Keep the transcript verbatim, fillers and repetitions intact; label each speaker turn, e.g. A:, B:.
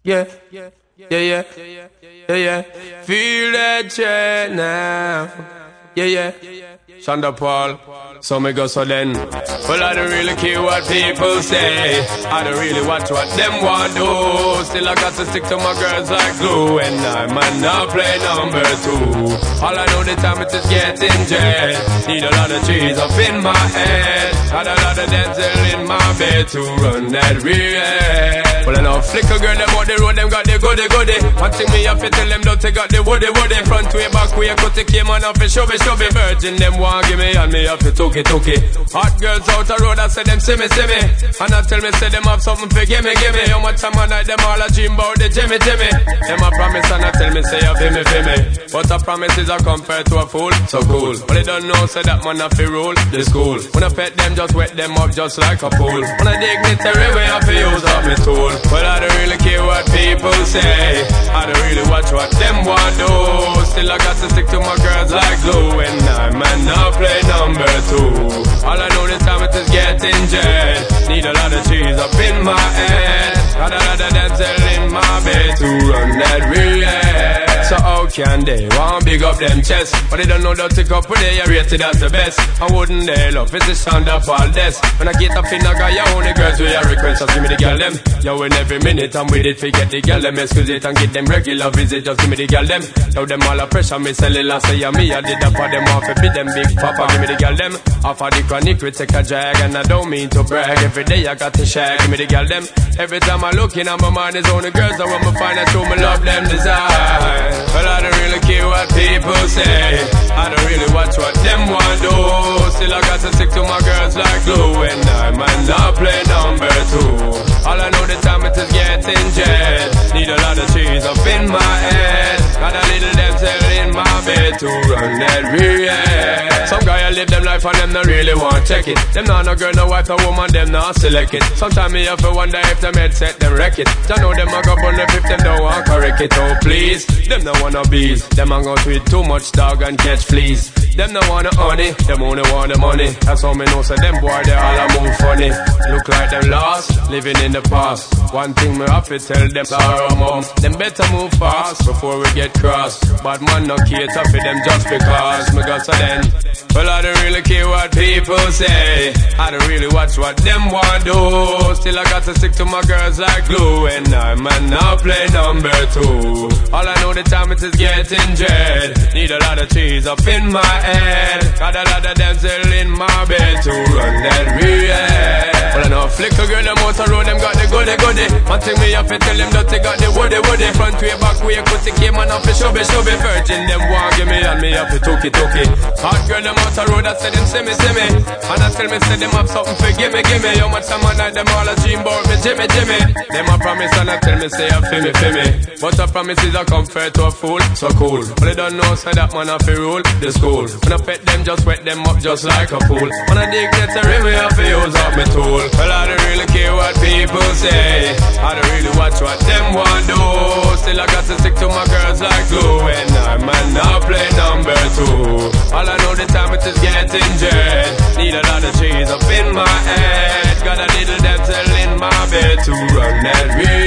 A: yeah, yeah, yeah, yeah, yeah. Feel that chain now, yeah, yeah. Shonda Paul, so me go so then. Well, I don't really care what people say. I don't really watch what them want do. Still I got to stick to my girls like glue. And I might not play number two. All I know the time it is getting jet. Need a lot of cheese up in my head. Got a lot of dental in my bed to run that real. Well, I know flicker girl, them on the road, them got the goody goody. One thing me have to tell them, don't take out the woody woody. Front way, back way, cut the came on off and show me, show me. Virgin, them want give me and me have to took it, took it. Hot girls out the road, I say them see me, see me. And I tell me, say them have something for give me, give me. How much time I night, them all a dream about the Jimmy, Jimmy. Them a promise and I tell me, say you feel me, feel me. But a promise is a compared to a fool, so cool. But they don't know, say that man have to rule the school. When I pet them, just wet them up just like a pool. When I dignitary way, I have to use up my tool. Well, I don't really care what people say. I don't really watch what them want do. Still I got to stick to my girls like glue. And I man not play number two. All I know this time it is getting jet. Need a lot of cheese up in my head. Got a lot of dental in my bed to run that real. So how can they want big up them chest? But they don't know that to cup when they are rated as the best. And wouldn't they love it's the sound of all this. When I get up in I got your only girls with your request, just give me the girl them. Yo, in every minute I'm with it, forget the girl them. Excuse it and get them regular visit, just give me the girl them. Now them all a pressure, me sell it last year. Me I did that for them off, beat them big papa, give me the girl them. Off of the chronic we take a drag, and I don't mean to brag. Every day I got to shag, give me the girl them. Every time I look in on my mind is only girls that want me find out who me love them desire. Well, I don't really care what people say. I don't really watch what them want do. Still I got to stick to my girls like glue. And I might not play number two. All I know the time it is getting jet. Need a lot of cheese up in my head. Got a little dental in my bed to run that real. Some guy I live them life and them not really want check it. Them not no girl, no wife, no woman, them not select it. Sometimes me have to wonder if them head set them wreck it. Don't know them a go burn if them don't want correct it. Oh please, them no wanna bees. Them a go tweet too much dog and catch fleas. Them no wanna honey, them only want the money. That's how me know so them boy they all a move funny. Look like them lost, living in the past. One thing me have to tell them sorrow mom. Them better move fast before we get cross. Bad man no cater for them just because me got so then. Well, I don't really care what people say. I don't really watch what them want do. Still I got to stick to my girls like glue. And I might not play number two. All I know the time it is getting jet. Need a lot of cheese up in my head. Got a lot of dental in my bed to run that real. Well, I know flicker girl, them out the road, them got the goody goody. One thing me have to tell them that they got the woody woody. Front way, back way, cut the came on off the shove shove. Virgin, them want give me and me have to took it, took it. Hot girl, them out the road, I say them see me, see me. And I tell me, say them have something for give me, give me. How much time I night, them all a dream about me, Jimmy, Jimmy. Them a promise and I tell me, say you feel me, feel me. But a promise is a comfort to a fool, so cool. But they don't know, say that man have to rule the school. When I pet them, just wet them up just like a fool. When I dig get a rim, I have to use up my tool. Well, I don't really care what people say. I don't really watch what them want do. Still I got to stick to my girls like glue. And I might not play number two. All I know the time it is getting jet. Need a lot of cheese up in my head. Got a little dental in my bed to run that real.